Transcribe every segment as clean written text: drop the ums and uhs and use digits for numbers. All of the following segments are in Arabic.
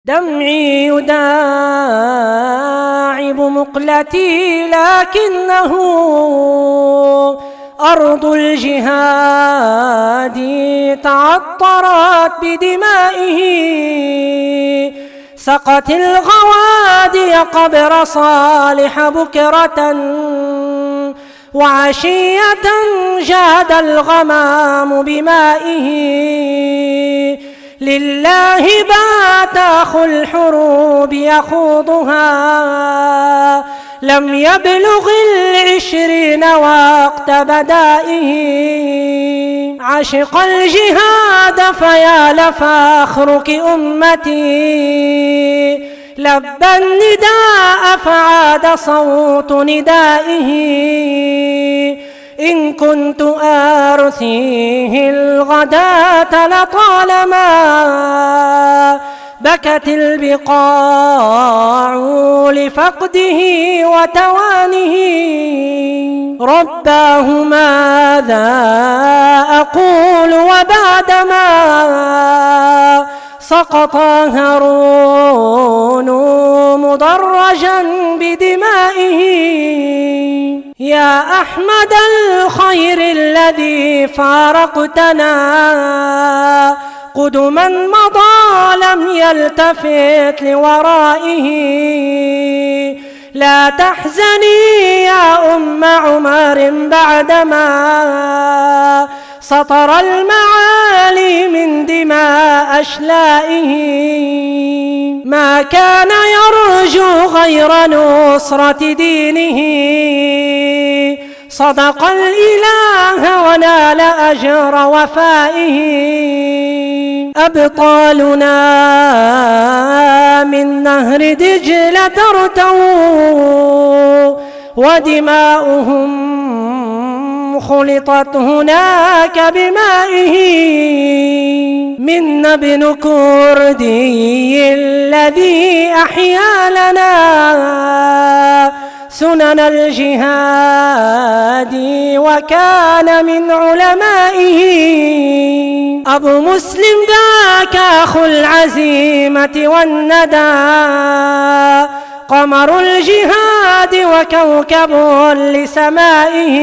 دمعي يداعب مقلتي لكنه أرض الجهاد تعطرت بدمائه. سقت الغوادي قبر صالح بكرة وعشية جاد الغمام بمائه. لله بات أخو الحروب يخوضها لم يبلغ 20 وقت بدائه. عشق الجهاد فيا لفخرك أمتي لبى النداء فعاد صوت ندائه. إن كنت أرثيه الغداة لطالما بكت البقاع لفقده وتوانه. رباه ماذا أقول وبعدما سقط هارون مدرجا بدمائه. يا أحمد الخير الذي فارقتنا قدما مضى لم يلتفت لورائه. لا تحزني يا أم عمر بعدما سطر المعالي من دماء أشلائه. ما كان يرجو غير نصرة دينه صدق الإله ونال أجر وفائه. أبطالنا من نهر دجلة ترتووا ودماؤهم خلطت هناك بمائه. منا ابن كردي الذي أحيا لنا سنن الجهاد وكان من علمائه. أبو مسلم ذاك أخو العزيمة والندى قمر الجهاد وكوكب لسمائه.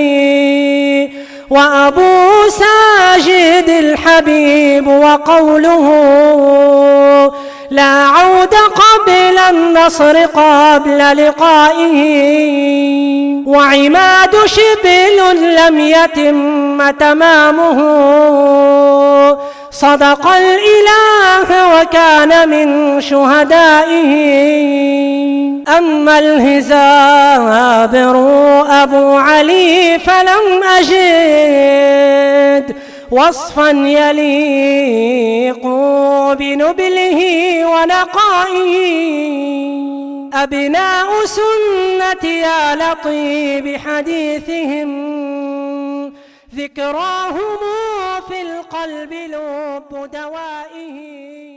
وأبو ساجد الحبيب وقوله لا عود قبل النصر قبل لقائه. وعماد شبل لم يتم تمامه صدق الإله وكان من شهدائه. أما الهزابر أبو علي فلم أجد وصفا يليق بنبله ونقائه. أبناء سنة يا لطيب حديثهم ذكراهم في القلب لب دوائه.